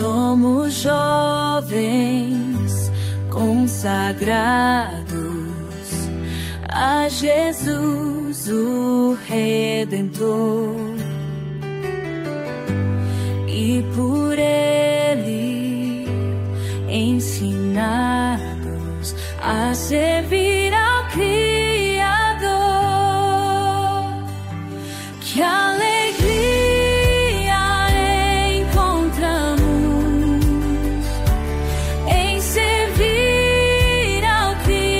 Somos jovens consagrados a Jesus, o Redentor, e por Ele ensinados a servir ao Criador. Que alegria encontramos em servir ao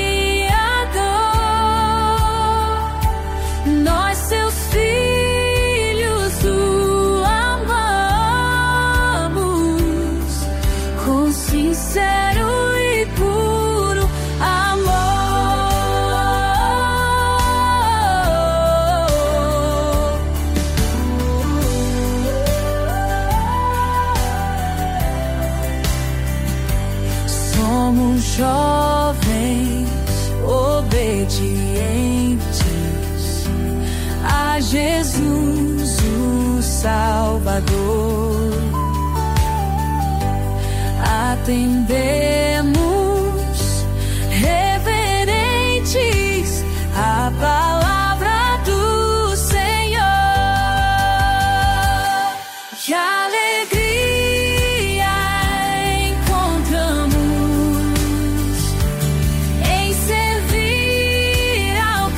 Criador. Nós, seus filhos, o amamos com sincero e puro amor. Somos jovens obedientes a Jesus, o Salvador. Atendemos reverentes a palavra do Senhor. Que alegria encontramos em servir ao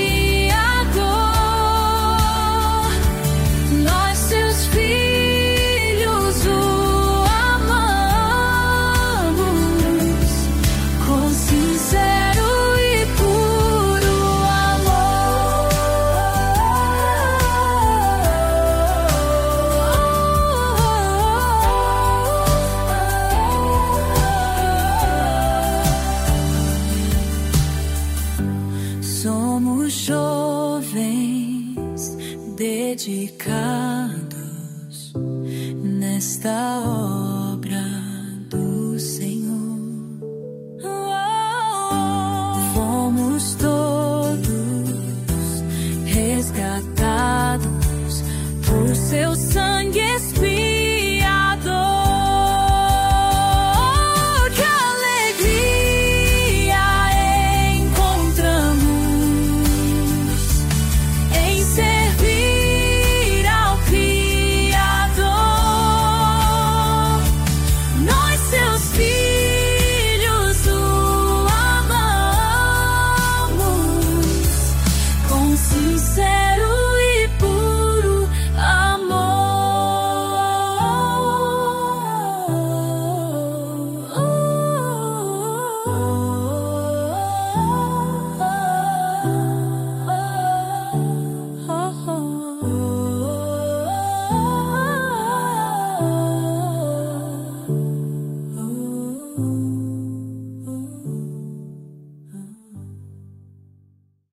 Criador. Nós, seus filhos, o amamos com sincero e puro amor. Somos jovens dedicados nesta obra do Senhor. Fomos todos resgatados por seu sangue expiador. Que alegria encontramos em servir ao Criador. Nós, seus filhos, o amamos com sincero